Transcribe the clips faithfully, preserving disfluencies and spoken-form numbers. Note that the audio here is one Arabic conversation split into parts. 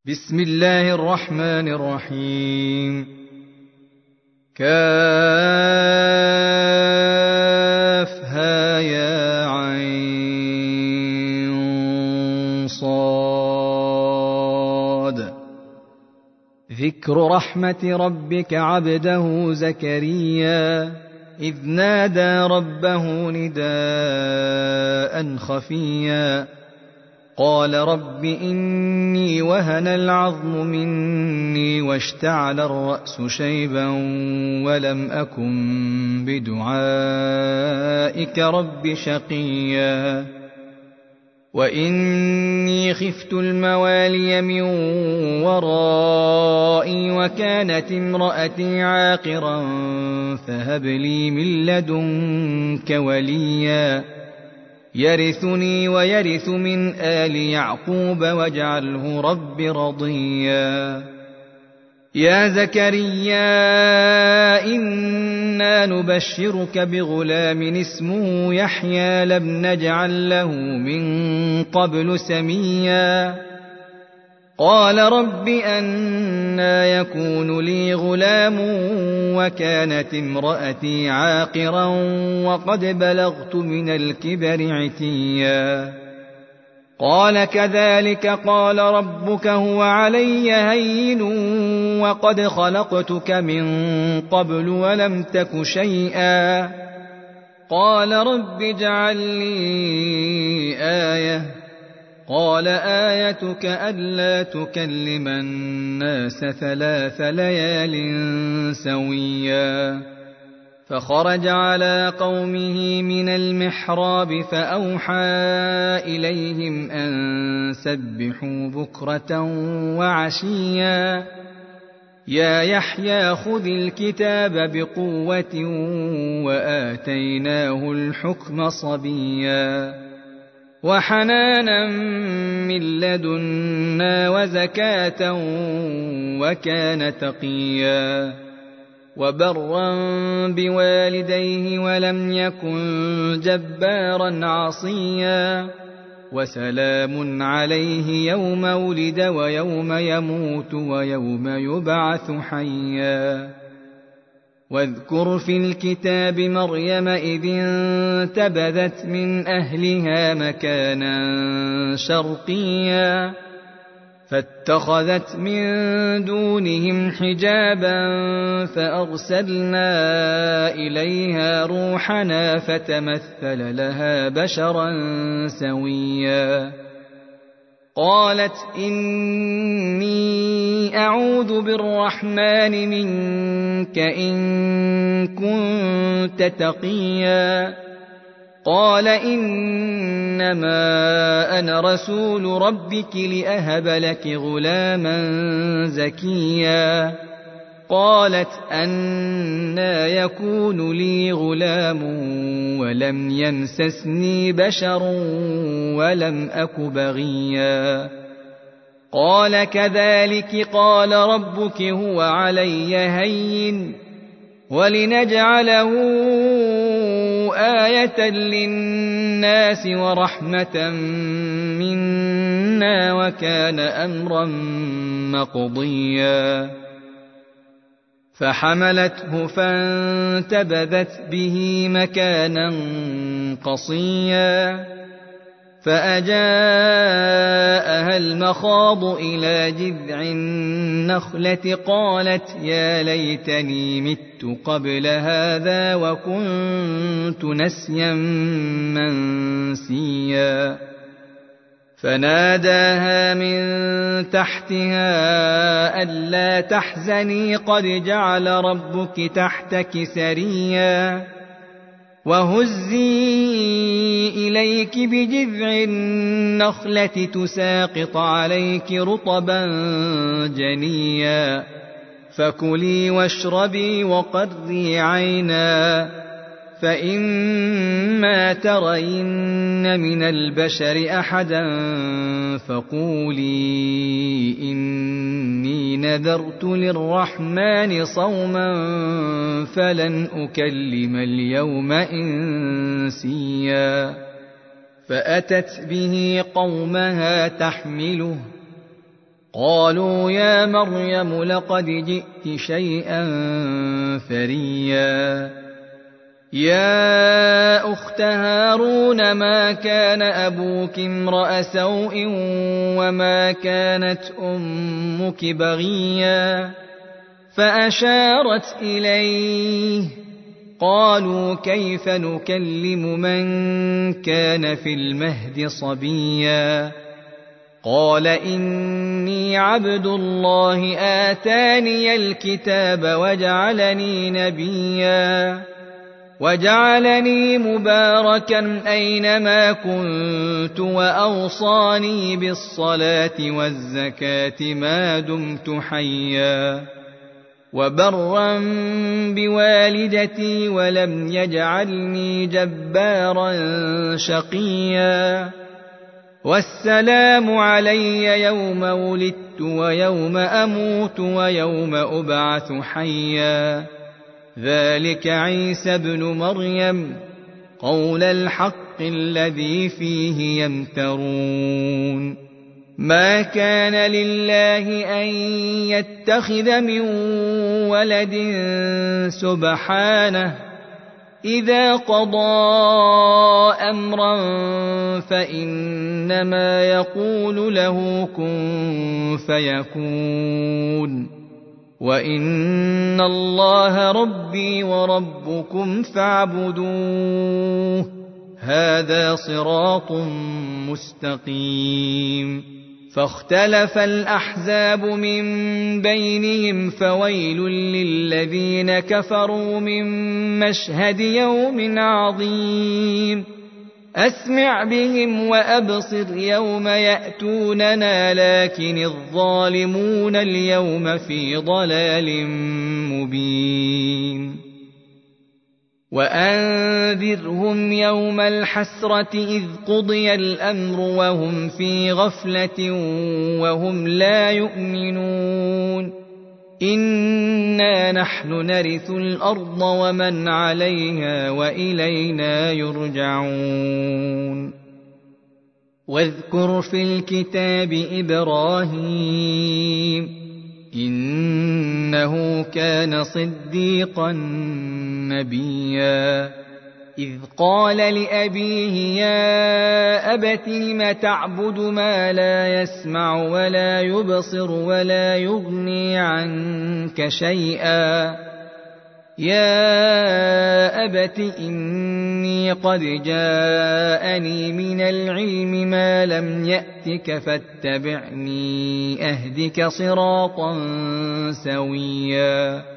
بسم الله الرحمن الرحيم. كافها يا عين صاد. ذكر رحمة ربك عبده زكريا إذ نادى ربه نداء خفيا قال رب إني وهن العظم مني واشتعل الرأس شيبا ولم أكن بدعائك رب شقيا وإني خفت الموالي من ورائي وكانت امرأتي عاقرا فهب لي من لدنك وليا يرثني ويرث من آل يعقوب واجعله رب رضيا. يا زكريا إنا نبشرك بغلام اسمه يحيى لم نجعل له من قبل سميا قال رب أنى يكون لي غلام وكانت امرأتي عاقرا وقد بلغت من الكبر عتيا قال كذلك قال ربك هو علي هين وقد خلقتك من قبل ولم تك شيئا قال رب اجعل لي آية قال آيتك ألا تكلم الناس ثلاث ليال سويا فخرج على قومه من المحراب فأوحى إليهم أن سبحوا بكرة وعشيا يا يحيى خذ الكتاب بقوة وآتيناه الحكم صبيا وحنانا من لدنا وزكاة وكان تقيا وبرا بوالديه ولم يكن جبارا عصيا وسلام عليه يوم ولد ويوم يموت ويوم يبعث حيا واذكر في الكتاب مريم إذ انتبذت من أهلها مكانا شرقيا فاتخذت من دونهم حجابا فأرسلنا إليها روحنا فتمثل لها بشرا سويا قالت إني أعوذ بالرحمن منك إن كنت تقيا قال إنما أنا رسول ربك لأهب لك غلاما زكيا قالت أنى يكون لي غلام ولم يمسسني بشر ولم أك بغيا قال كذلك قال ربك هو علي هين ولنجعله آية للناس ورحمة منا وكان أمرا مقضيا فحملته فانتبذت به مكانا قصيا فأجاءها المخاض إلى جذع النخلة قالت يا ليتني مت قبل هذا وكنت نسيا منسيا فناداها من تحتها ألا تحزني قد جعل ربك تحتك سريا وهزي إليك بجذع النخلة تساقط عليك رطبا جنيا فكلي واشربي وقري عينا فإما ترين من البشر أحدا فقولي إني نذرت للرحمن صوما فلن أكلم اليوم إنسيا فأتت به قومها تحمله قالوا يا مريم لقد جئت شيئا فريا يا أخت هارون ما كان أبوك امرأ سوء وما كانت أمك بغيا فأشارت إليه قالوا كيف نكلم من كان في المهد صبيا قال إني عبد الله آتاني الكتاب وجعلني نبيا وجعلني مباركا أينما كنت وأوصاني بالصلاة والزكاة ما دمت حيا وبرا بوالدتي ولم يجعلني جبارا شقيا والسلام علي يوم ولدت ويوم أموت ويوم أبعث حيا ذلك عيسى ابن مريم قول الحق الذي فيه يمترون ما كان لله أن يتخذ من ولد سبحانه إذا قضى أمرا فإنما يقول له كن فيكون وإن الله ربي وربكم فاعبدوه هذا صراط مستقيم فاختلف الأحزاب من بينهم فويل للذين كفروا من مشهد يوم عظيم أسمع بهم وأبصر يوم يأتوننا لكن الظالمون اليوم في ضلال مبين وأنذرهم يوم الحسرة إذ قضي الأمر وهم في غفلة وهم لا يؤمنون إنا نحن نرث الأرض ومن عليها وإلينا يرجعون واذكر في الكتاب إبراهيم إنه كان صديقا نبيا إذ قال لأبيه يا أبت لم تعبد ما لا يسمع ولا يبصر ولا يغني عنك شيئا يا أبت إني قد جاءني من العلم ما لم يأتك فاتبعني أهدك صراطا سويا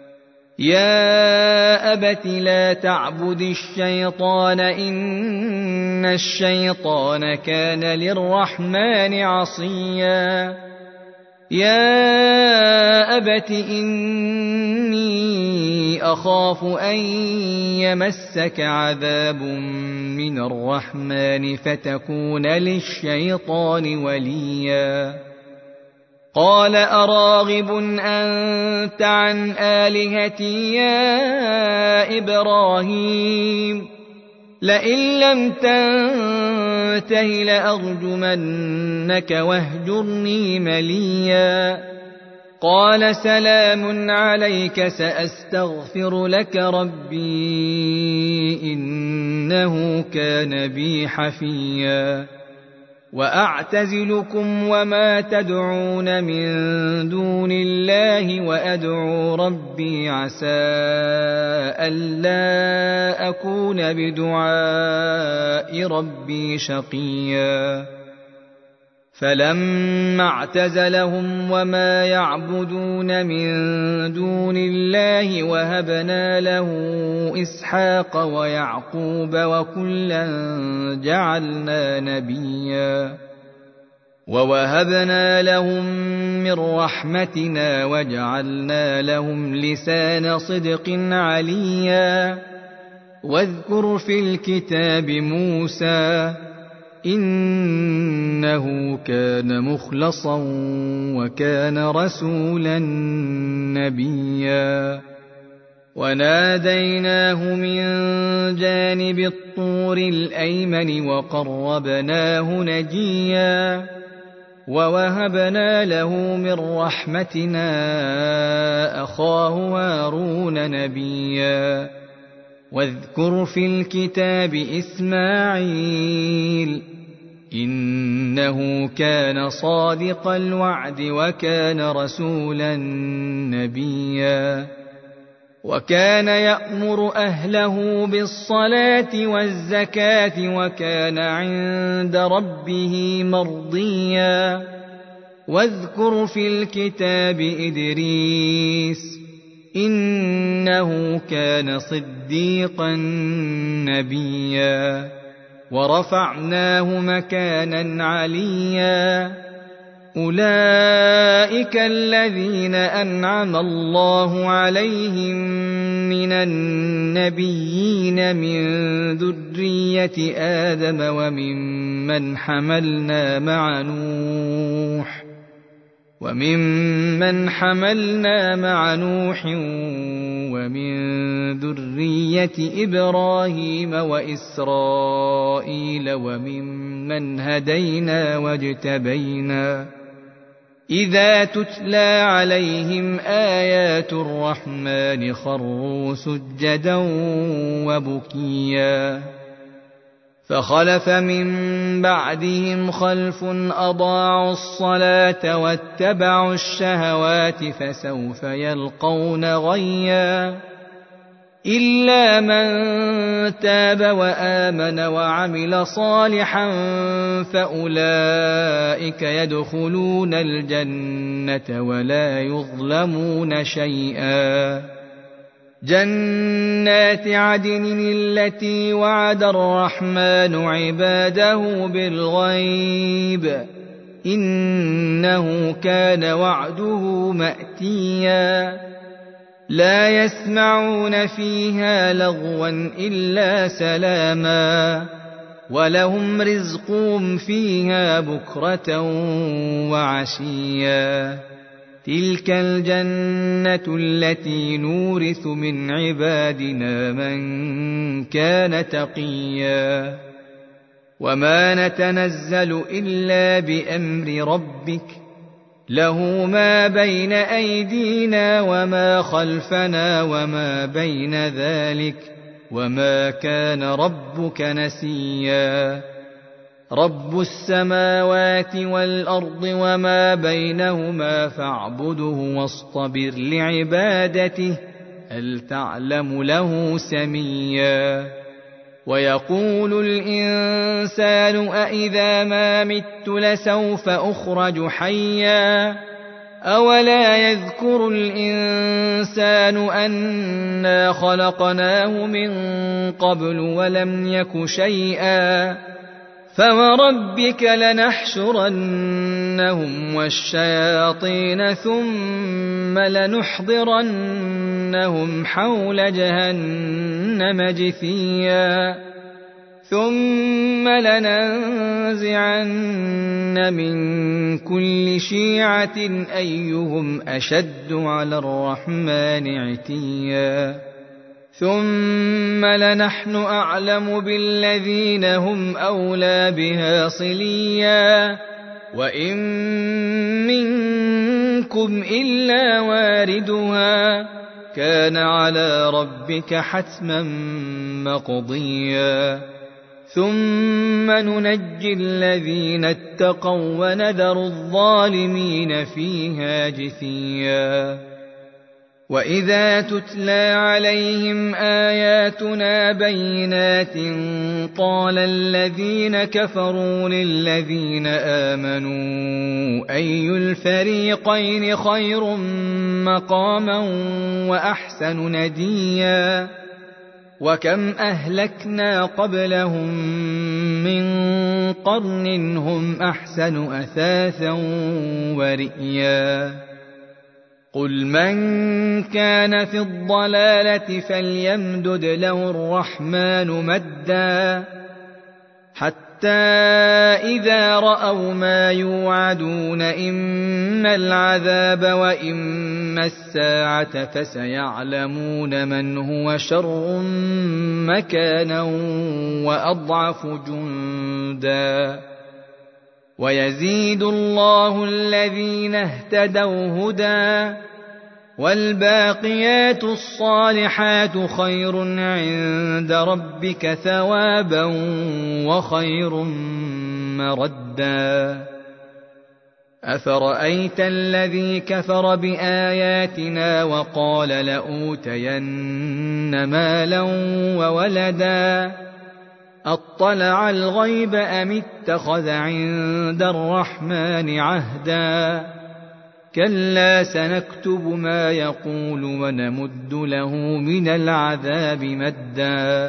يا أبت لا تعبد الشيطان إن الشيطان كان للرحمن عصيا يا أبت إني أخاف أن يمسك عذاب من الرحمن فتكون للشيطان وليا قال أراغب أنت عن آلهتي يا إبراهيم لئن لم تنته لأرجمنك واهجرني مليا قال سلام عليك سأستغفر لك ربي إنه كان بي حفيا وأعتزلكم وما تدعون من دون الله وأدعو ربي عسى ألا أكون بدعاء ربي شقيا فلما اعتزلهم وما يعبدون من دون الله وهبنا له إسحاق ويعقوب وكلا جعلنا نبيا ووهبنا لهم من رحمتنا وجعلنا لهم لسان صدق عليا واذكر في الكتاب موسى إنه كان مخلصا وكان رسولا نبيا وناديناه من جانب الطور الأيمن وقربناه نجيا ووهبنا له من رحمتنا أخاه هارون نبيا واذكر في الكتاب إسماعيل إنه كان صادق الوعد وكان رسولا نبيا وكان يأمر أهله بالصلاة والزكاة وكان عند ربه مرضيا واذكر في الكتاب إدريس إنه كان صديقا نبيا ورفعناه مكانا عليا أولئك الذين أنعم الله عليهم من النبيين من ذرية آدم وممن حملنا مع نوح وممن حملنا مع نوح ومن ذرية إبراهيم وإسرائيل وممن هدينا واجتبينا إذا تتلى عليهم آيات الرحمن خروا سجدا وبكيا فخلف من بعدهم خلف أضاعوا الصلاة واتبعوا الشهوات فسوف يلقون غيا إلا من تاب وآمن وعمل صالحا فأولئك يدخلون الجنة ولا يظلمون شيئا جنات عدن التي وعد الرحمن عباده بالغيب إنه كان وعده مأتيا لا يسمعون فيها لغوا إلا سلاما ولهم رزقهم فيها بكرة وعشيا تلك الجنة التي نورث من عبادنا من كان تقيا وما نتنزل إلا بأمر ربك له ما بين أيدينا وما خلفنا وما بين ذلك وما كان ربك نسيا رب السماوات والأرض وما بينهما فاعبده واصطبر لعبادته هل تعلم له سميا ويقول الإنسان أإذا ما مت لسوف أخرج حيا أولا يذكر الإنسان أنا خلقناه من قبل ولم يك شيئا فوربك لنحشرنهم والشياطين ثم لنحضرنهم حول جهنم جثيا ثم لننزعن من كل شيعة أيهم أشد على الرحمن عتيا ثم لنحن أعلم بالذين هم أولى بها صليا وإن منكم إلا واردها كان على ربك حتما مقضيا ثم ننجي الذين اتقوا ونذر الظالمين فيها جثيا وإذا تتلى عليهم آياتنا بينات قال الذين كفروا للذين آمنوا أي الفريقين خير مقاما وأحسن نديا وكم أهلكنا قبلهم من قرن هم أحسن أثاثا ورئيا قل من كان في الضلالة فليمدد له الرحمن مدا حتى إذا رأوا ما يوعدون إما العذاب وإما الساعة فسيعلمون من هو شر مكانا وأضعف جندا ويزيد الله الذين اهتدوا هدى والباقيات الصالحات خير عند ربك ثوابا وخير مردا أفرأيت الذي كفر بآياتنا وقال لأوتين مالا وولدا أطلع الغيب أم اتخذ عند الرحمن عهدا كلا سنكتب ما يقول ونمد له من العذاب مدا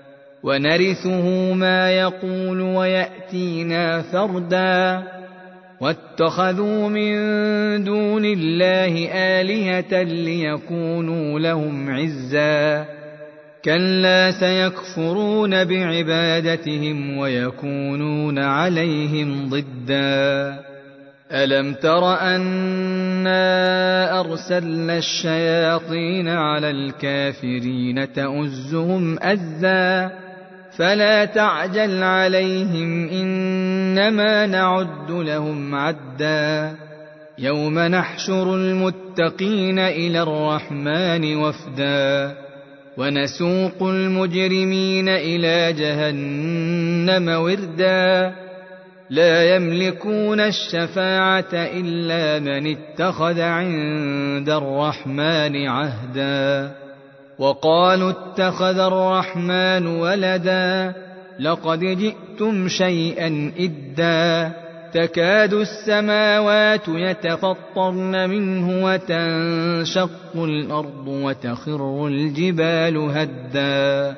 ونرثه ما يقول ويأتينا فردا واتخذوا من دون الله آلهة ليكونوا لهم عزا كلا سيكفرون بعبادتهم ويكونون عليهم ضدا ألم تر أنا أرسلنا الشياطين على الكافرين تؤزهم أزا فلا تعجل عليهم إنما نعد لهم عدا يوم نحشر المتقين إلى الرحمن وفدا ونسوق المجرمين إلى جهنم وردا لا يملكون الشفاعة إلا من اتخذ عند الرحمن عهدا وقالوا اتخذ الرحمن ولدا لقد جئتم شيئا إدا تكاد السماوات يتفطرن منه وتنشق الأرض وتخر الجبال هدا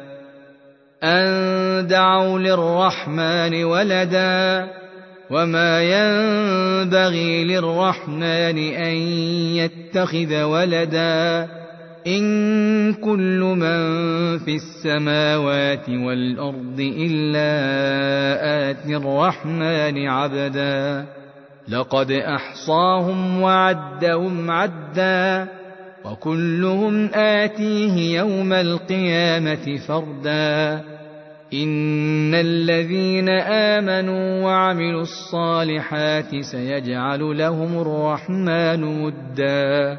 أن دعوا للرحمن ولدا وما ينبغي للرحمن أن يتخذ ولدا إن كل من في السماوات والأرض إلا آتي الرحمن عبدا لقد أحصاهم وعدهم عدا وكلهم آتيه يوم القيامة فردا إن الذين آمنوا وعملوا الصالحات سيجعل لهم الرحمن ودا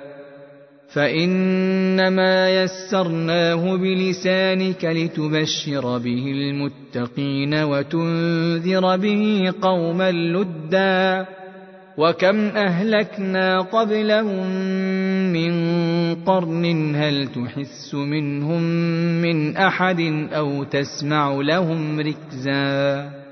فإنما يسرناه بلسانك لتبشر به المتقين وتنذر به قوما لدا وكم أهلكنا قبلهم من قرن هل تحس منهم من أحد أو تسمع لهم ركزا